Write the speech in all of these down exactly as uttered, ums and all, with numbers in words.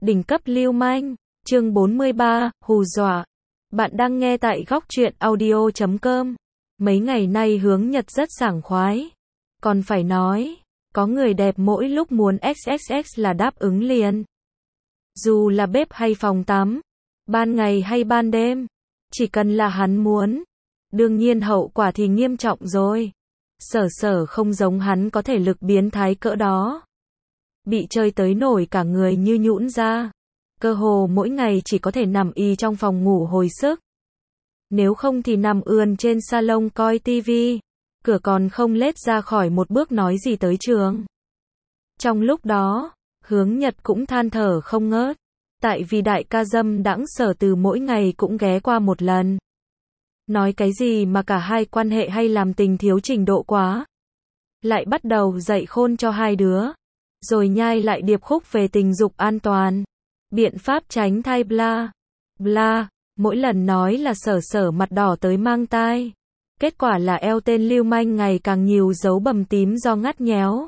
Đỉnh cấp lưu manh, chương bốn mươi ba, hù dọa. Bạn đang nghe tại góc truyện audio chấm com. Mấy ngày nay Hướng Nhật rất sảng khoái. Còn phải nói, có người đẹp mỗi lúc muốn ích ích ích là đáp ứng liền. Dù là bếp hay phòng tắm, ban ngày hay ban đêm, chỉ cần là hắn muốn. Đương nhiên hậu quả thì nghiêm trọng rồi. Sở sở không giống hắn có thể lực biến thái cỡ đó. Bị chơi tới nổi cả người như nhũn ra. Cơ hồ mỗi ngày chỉ có thể nằm y trong phòng ngủ hồi sức. Nếu không thì nằm ườn trên salon coi tivi. Cửa còn không lết ra khỏi một bước nói gì tới trường. Trong lúc đó, Hướng Nhật cũng than thở không ngớt. Tại vì đại ca dâm đãng Sở Từ mỗi ngày cũng ghé qua một lần. Nói cái gì mà cả hai quan hệ hay làm tình thiếu trình độ quá. Lại bắt đầu dạy khôn cho hai đứa. Rồi nhai lại điệp khúc về tình dục an toàn. Biện pháp tránh thai bla. Bla. Mỗi lần nói là sở sở mặt đỏ tới mang tai. Kết quả là eo tên lưu manh ngày càng nhiều dấu bầm tím do ngắt nhéo.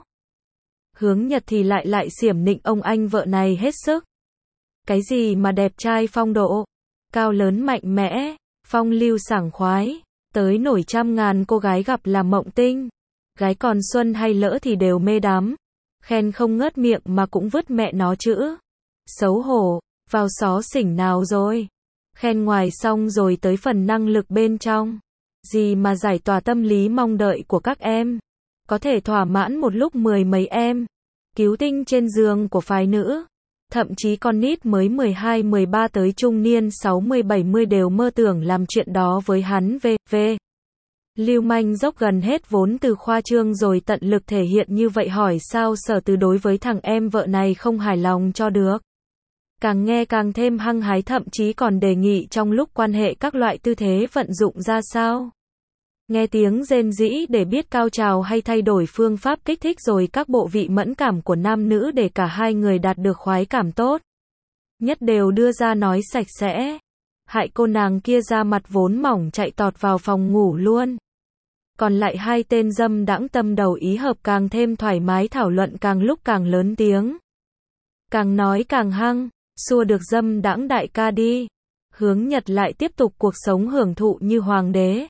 Hướng Nhật thì lại lại xiểm nịnh ông anh vợ này hết sức. Cái gì mà đẹp trai phong độ. Cao lớn mạnh mẽ. Phong lưu sảng khoái. Tới nổi trăm ngàn cô gái gặp là mộng tinh. Gái còn xuân hay lỡ thì đều mê đắm. Khen không ngớt miệng mà cũng vứt mẹ nó chữ. Xấu hổ, vào xó xỉnh nào rồi. Khen ngoài xong rồi tới phần năng lực bên trong. Gì mà giải tỏa tâm lý mong đợi của các em. Có thể thỏa mãn một lúc mười mấy em. Cứu tinh trên giường của phái nữ. Thậm chí con nít mới mười hai mười ba tới trung niên sáu mươi bảy mươi đều mơ tưởng làm chuyện đó với hắn về, về. Lưu manh dốc gần hết vốn từ khoa trương rồi tận lực thể hiện như vậy hỏi sao Sở Từ đối với thằng em vợ này không hài lòng cho được. Càng nghe càng thêm hăng hái thậm chí còn đề nghị trong lúc quan hệ các loại tư thế vận dụng ra sao. Nghe tiếng rên rĩ để biết cao trào hay thay đổi phương pháp kích thích rồi các bộ vị mẫn cảm của nam nữ để cả hai người đạt được khoái cảm tốt. Nhất đều đưa ra nói sạch sẽ. Hại cô nàng kia ra mặt vốn mỏng chạy tọt vào phòng ngủ luôn. Còn lại hai tên dâm đãng tâm đầu ý hợp càng thêm thoải mái thảo luận càng lúc càng lớn tiếng. Càng nói càng hăng, xua được dâm đãng đại ca đi. Hướng Nhật lại tiếp tục cuộc sống hưởng thụ như hoàng đế.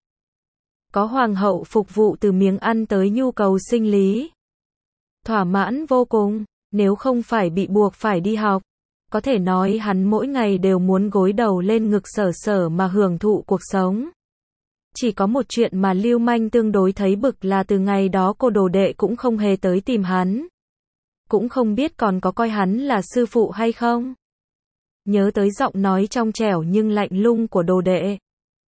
Có hoàng hậu phục vụ từ miếng ăn tới nhu cầu sinh lý. Thỏa mãn vô cùng, nếu không phải bị buộc phải đi học. Có thể nói hắn mỗi ngày đều muốn gối đầu lên ngực sở sở mà hưởng thụ cuộc sống. Chỉ có một chuyện mà lưu manh tương đối thấy bực là từ ngày đó cô đồ đệ cũng không hề tới tìm hắn. Cũng không biết còn có coi hắn là sư phụ hay không. Nhớ tới giọng nói trong trẻo nhưng lạnh lùng của đồ đệ.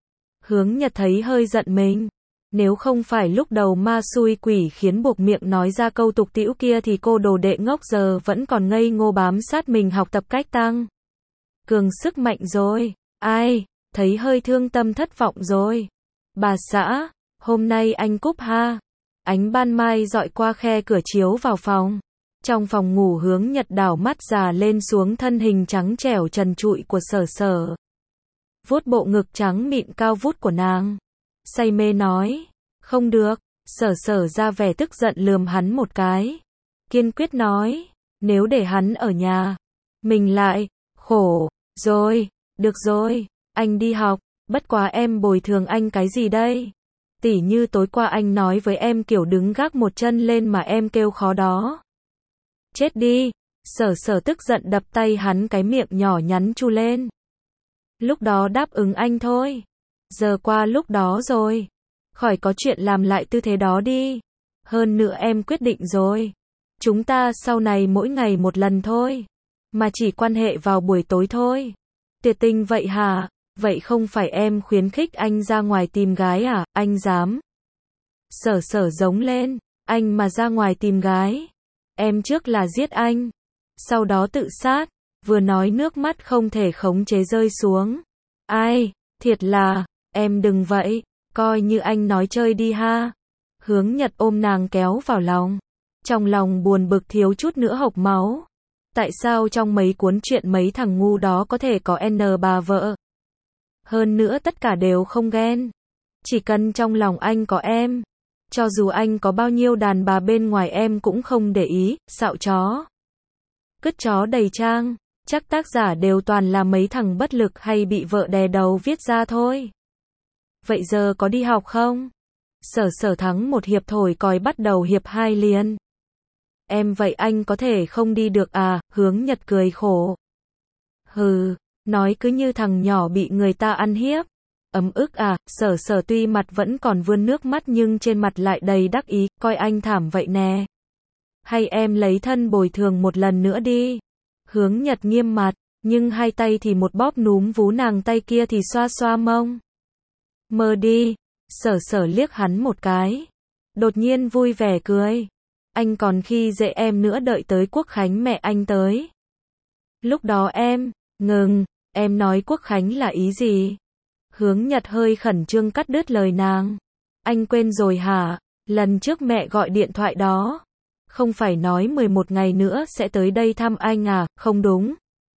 Hướng Nhật thấy hơi giận mình. Nếu không phải lúc đầu ma xui quỷ khiến buộc miệng nói ra câu tục tĩu kia thì cô đồ đệ ngốc giờ vẫn còn ngây ngô bám sát mình học tập cách tăng cường sức mạnh rồi. Ai, thấy hơi thương tâm thất vọng rồi. Bà xã, hôm nay anh cúp ha. Ánh ban mai dọi qua khe cửa chiếu vào phòng. Trong phòng ngủ Hướng Nhật đảo mắt già lên xuống thân hình trắng trẻo trần trụi của sở sở. Vuốt bộ ngực trắng mịn cao vút của nàng. Say mê nói. Không được. Sở sở ra vẻ tức giận lườm hắn một cái. Kiên quyết nói. Nếu để hắn ở nhà. Mình lại. Khổ. Rồi. Được rồi. Anh đi học. Bất quá em bồi thường anh cái gì đây? Tỉ như tối qua anh nói với em kiểu đứng gác một chân lên mà em kêu khó đó. Chết đi. Sở sở tức giận đập tay hắn cái miệng nhỏ nhắn chu lên. Lúc đó đáp ứng anh thôi. Giờ qua lúc đó rồi. Khỏi có chuyện làm lại tư thế đó đi. Hơn nữa em quyết định rồi. Chúng ta sau này mỗi ngày một lần thôi. Mà chỉ quan hệ vào buổi tối thôi. Tuyệt tình vậy hả? Vậy không phải em khuyến khích anh ra ngoài tìm gái à? Anh dám. Sở sở giống lên. Anh mà ra ngoài tìm gái. Em trước là giết anh. Sau đó tự sát. Vừa nói nước mắt không thể khống chế rơi xuống. Ai? Thiệt là. Em đừng vậy. Coi như anh nói chơi đi ha. Hướng Nhật ôm nàng kéo vào lòng. Trong lòng buồn bực thiếu chút nữa hộc máu. Tại sao trong mấy cuốn truyện mấy thằng ngu đó có thể có N bà vợ? Hơn nữa tất cả đều không ghen. Chỉ cần trong lòng anh có em. Cho dù anh có bao nhiêu đàn bà bên ngoài em cũng không để ý, xạo chó. Cứt chó đầy trang. Chắc tác giả đều toàn là mấy thằng bất lực hay bị vợ đè đầu viết ra thôi. Vậy giờ có đi học không? Sở Sở thắng một hiệp thổi còi bắt đầu hiệp hai liền. Em vậy anh có thể không đi được à? Hướng Nhật cười khổ. Hừ, nói cứ như thằng nhỏ bị người ta ăn hiếp. Ấm ức à? Sở Sở tuy mặt vẫn còn vươn nước mắt nhưng trên mặt lại đầy đắc ý, coi anh thảm vậy nè. Hay em lấy thân bồi thường một lần nữa đi. Hướng Nhật nghiêm mặt, nhưng hai tay thì một bóp núm vú nàng, tay kia thì xoa xoa mông. Mơ đi. Sở Sở liếc hắn một cái. Đột nhiên vui vẻ cười. Anh còn khi dễ em nữa, đợi tới Quốc Khánh mẹ anh tới. Lúc đó em, ngừng, em nói Quốc Khánh là ý gì? Hướng Nhật hơi khẩn trương cắt đứt lời nàng. Anh quên rồi hả? Lần trước mẹ gọi điện thoại đó. Không phải nói mười một ngày nữa sẽ tới đây thăm anh à? Không đúng.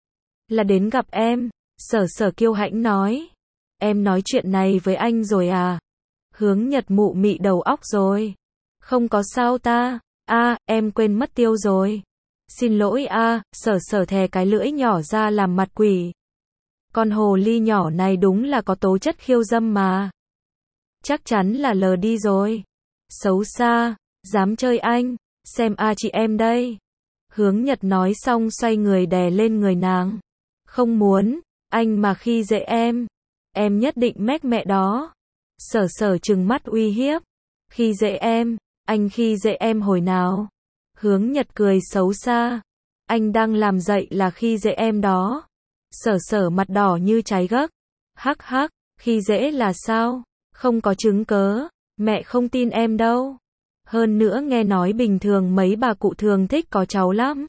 Là đến gặp em. Sở Sở kiêu hãnh nói. Em nói chuyện này với anh rồi à? Hướng Nhật mụ mị đầu óc rồi. Không có sao ta. A, à, em quên mất tiêu rồi. Xin lỗi a. À. Sở Sở thè cái lưỡi nhỏ ra làm mặt quỷ. Con hồ ly nhỏ này đúng là có tố chất khiêu dâm mà. Chắc chắn là lờ đi rồi. Xấu xa, dám chơi anh, xem a chị em đây. Hướng Nhật nói xong xoay người đè lên người nàng. Không muốn, anh mà khi dễ em, em nhất định mách mẹ đó. Sở Sở trừng mắt uy hiếp. Khi dễ em, anh khi dễ em hồi nào? Hướng Nhật cười xấu xa. Anh đang làm dậy là khi dễ em đó. Sở Sở mặt đỏ như trái gấc. Hắc hắc, khi dễ là sao? Không có chứng cớ, mẹ không tin em đâu. Hơn nữa nghe nói bình thường mấy bà cụ thường thích có cháu lắm.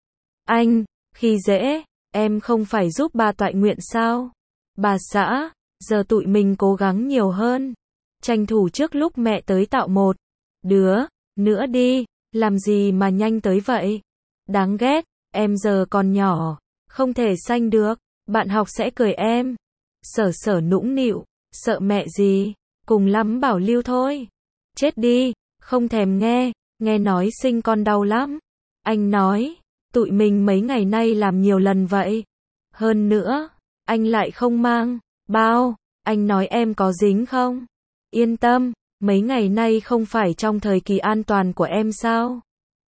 Anh, khi dễ, em không phải giúp bà toại nguyện sao? Bà xã, giờ tụi mình cố gắng nhiều hơn. Tranh thủ trước lúc mẹ tới tạo một đứa nữa đi, làm gì mà nhanh tới vậy? Đáng ghét, em giờ còn nhỏ, không thể sanh được, bạn học sẽ cười em. Sở Sở nũng nịu, sợ mẹ gì, cùng lắm bảo lưu thôi. Chết đi, không thèm nghe, nghe nói sinh con đau lắm. Anh nói, tụi mình mấy ngày nay làm nhiều lần vậy. Hơn nữa, anh lại không mang bao, anh nói em có dính không? Yên tâm, mấy ngày nay không phải trong thời kỳ an toàn của em sao?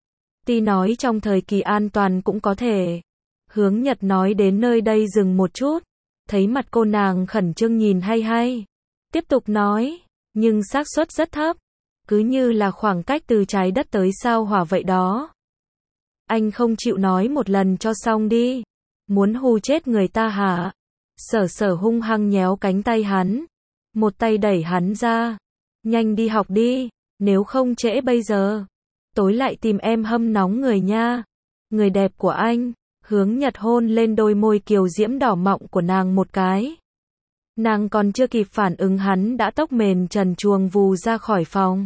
Ti nói trong thời kỳ an toàn cũng có thể. Hướng Nhật nói đến nơi đây dừng một chút, thấy mặt cô nàng khẩn trương nhìn hay hay. Tiếp tục nói, nhưng xác suất rất thấp, cứ như là khoảng cách từ trái đất tới sao hỏa vậy đó. Anh không chịu nói một lần cho xong đi. Muốn hù chết người ta hả? Sở Sở hung hăng nhéo cánh tay hắn, một tay đẩy hắn ra. Nhanh đi học đi, nếu không trễ bây giờ, tối lại tìm em hâm nóng người nha. Người đẹp của anh. Hướng Nhật hôn lên đôi môi kiều diễm đỏ mọng của nàng một cái. Nàng còn chưa kịp phản ứng hắn đã tốc mền trần truồng vù ra khỏi phòng.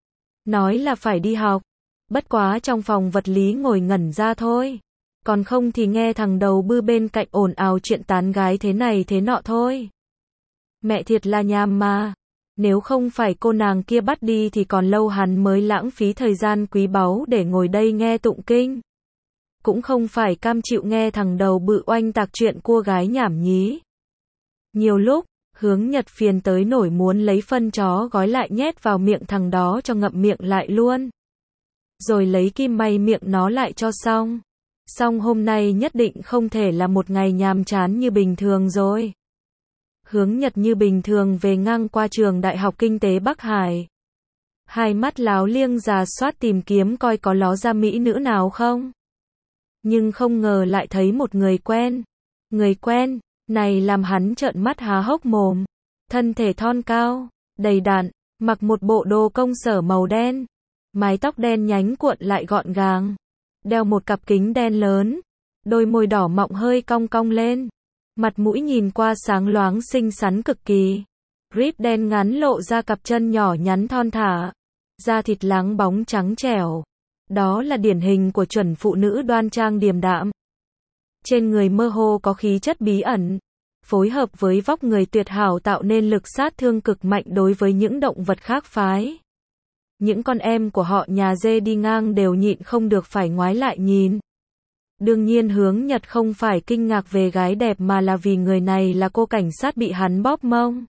Nói là phải đi học, bất quá trong phòng vật lý ngồi ngẩn ra thôi. Còn không thì nghe thằng đầu bư bên cạnh ồn ào chuyện tán gái thế này thế nọ thôi. Mẹ thiệt là nhàm mà. Nếu không phải cô nàng kia bắt đi thì còn lâu hắn mới lãng phí thời gian quý báu để ngồi đây nghe tụng kinh. Cũng không phải cam chịu nghe thằng đầu bự oanh tạc chuyện cua gái nhảm nhí. Nhiều lúc, Hướng Nhật phiền tới nổi muốn lấy phân chó gói lại nhét vào miệng thằng đó cho ngậm miệng lại luôn. Rồi lấy kim may miệng nó lại cho xong. Xong hôm nay nhất định không thể là một ngày nhàm chán như bình thường rồi. Hướng Nhật như bình thường về ngang qua trường Đại học Kinh tế Bắc Hải. Hai mắt láo liêng rà soát tìm kiếm coi có ló ra mỹ nữ nào không. Nhưng không ngờ lại thấy một người quen. Người quen này làm hắn trợn mắt há hốc mồm. Thân thể thon cao, đầy đặn, mặc một bộ đồ công sở màu đen. Mái tóc đen nhánh cuộn lại gọn gàng. Đeo một cặp kính đen lớn. Đôi môi đỏ mọng hơi cong cong lên. Mặt mũi nhìn qua sáng loáng xinh xắn cực kỳ. Rip đen ngắn lộ ra cặp chân nhỏ nhắn thon thả. Da thịt láng bóng trắng trẻo. Đó là điển hình của chuẩn phụ nữ đoan trang điềm đạm. Trên người mơ hồ có khí chất bí ẩn, phối hợp với vóc người tuyệt hảo tạo nên lực sát thương cực mạnh đối với những động vật khác phái. Những con em của họ nhà dê đi ngang đều nhịn không được phải ngoái lại nhìn. Đương nhiên hướng Nhật không phải kinh ngạc về gái đẹp mà là vì người này là cô cảnh sát bị hắn bóp mông.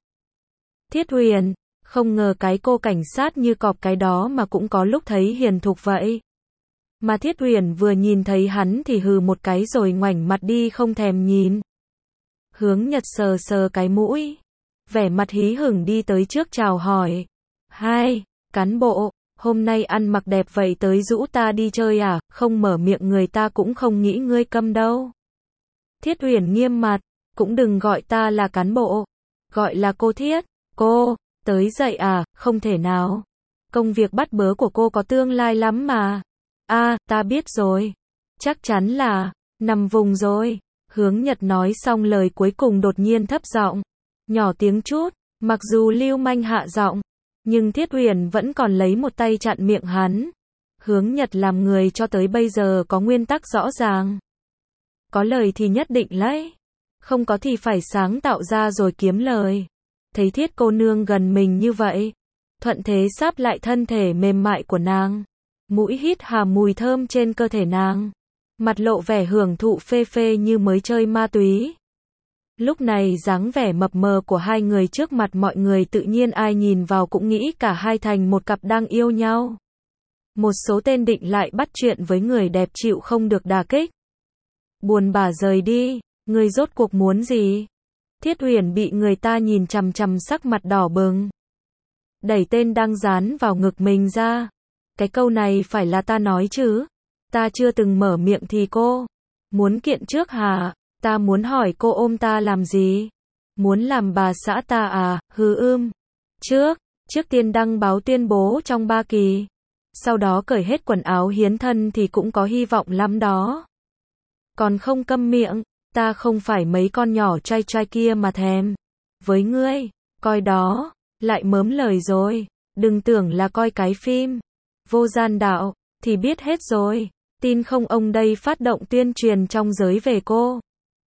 Thiết Huyền, không ngờ cái cô cảnh sát như cọp cái đó mà cũng có lúc thấy hiền thục vậy. Mà Thiết Huyền vừa nhìn thấy hắn thì hừ một cái rồi ngoảnh mặt đi không thèm nhìn. Hướng Nhật sờ sờ cái mũi, vẻ mặt hí hửng đi tới trước chào hỏi. Hai, cán bộ, hôm nay ăn mặc đẹp vậy tới rũ ta đi chơi à, không mở miệng người ta cũng không nghĩ ngươi câm đâu. Thiết Huyền nghiêm mặt, cũng đừng gọi ta là cán bộ, gọi là cô Thiết. Cô, tới dậy à, không thể nào. Công việc bắt bớ của cô có tương lai lắm mà. À, ta biết rồi. Chắc chắn là, nằm vùng rồi. Hướng Nhật nói xong lời cuối cùng đột nhiên thấp giọng, nhỏ tiếng chút, mặc dù lưu manh hạ giọng, nhưng Thiết Huyền vẫn còn lấy một tay chặn miệng hắn. Hướng Nhật làm người cho tới bây giờ có nguyên tắc rõ ràng. Có lời thì nhất định lấy, không có thì phải sáng tạo ra rồi kiếm lời. Thấy Thiết cô nương gần mình như vậy, thuận thế sáp lại thân thể mềm mại của nàng, mũi hít hà mùi thơm trên cơ thể nàng, mặt lộ vẻ hưởng thụ phê phê như mới chơi ma túy. Lúc này dáng vẻ mập mờ của hai người trước mặt mọi người tự nhiên ai nhìn vào cũng nghĩ cả hai thành một cặp đang yêu nhau. Một số tên định lại bắt chuyện với người đẹp chịu không được đả kích. Buồn bã rời đi, người rốt cuộc muốn gì? Thiết Huyền bị người ta nhìn chằm chằm sắc mặt đỏ bừng. Đẩy tên đang dán vào ngực mình ra. Cái câu này phải là ta nói chứ? Ta chưa từng mở miệng thì cô muốn kiện trước hả? Ta muốn hỏi cô ôm ta làm gì? Muốn làm bà xã ta à? Hừ ưm. Trước, trước tiên đăng báo tuyên bố trong ba kỳ. Sau đó cởi hết quần áo hiến thân thì cũng có hy vọng lắm đó. Còn không câm miệng, ta không phải mấy con nhỏ trai trai kia mà thèm. Với ngươi, coi đó, lại mớm lời rồi. Đừng tưởng là coi cái phim vô gian đạo, thì biết hết rồi. Tin không ông đây phát động tuyên truyền trong giới về cô.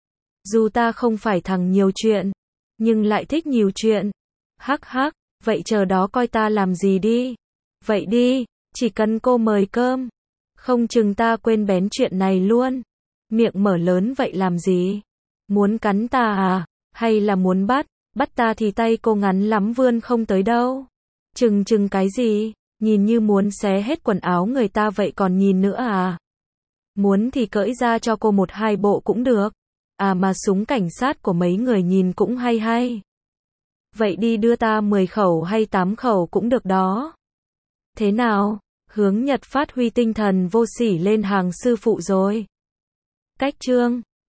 Dù ta không phải thằng nhiều chuyện, nhưng lại thích nhiều chuyện. Hắc hắc, vậy chờ đó coi ta làm gì đi. Vậy đi, chỉ cần cô mời cơm. Không chừng ta quên bén chuyện này luôn. Miệng mở lớn vậy làm gì? Muốn cắn ta à? Hay là muốn bắt? Bắt ta thì tay cô ngắn lắm vươn không tới đâu. Chừng chừng cái gì? Nhìn như muốn xé hết quần áo người ta vậy còn nhìn nữa à? Muốn thì cởi ra cho cô một hai bộ cũng được. À mà súng cảnh sát của mấy người nhìn cũng hay hay. Vậy đi đưa ta mười khẩu hay tám khẩu cũng được đó. Thế nào? Hướng Nhật phát huy tinh thần vô sỉ lên hàng sư phụ rồi. Cách chương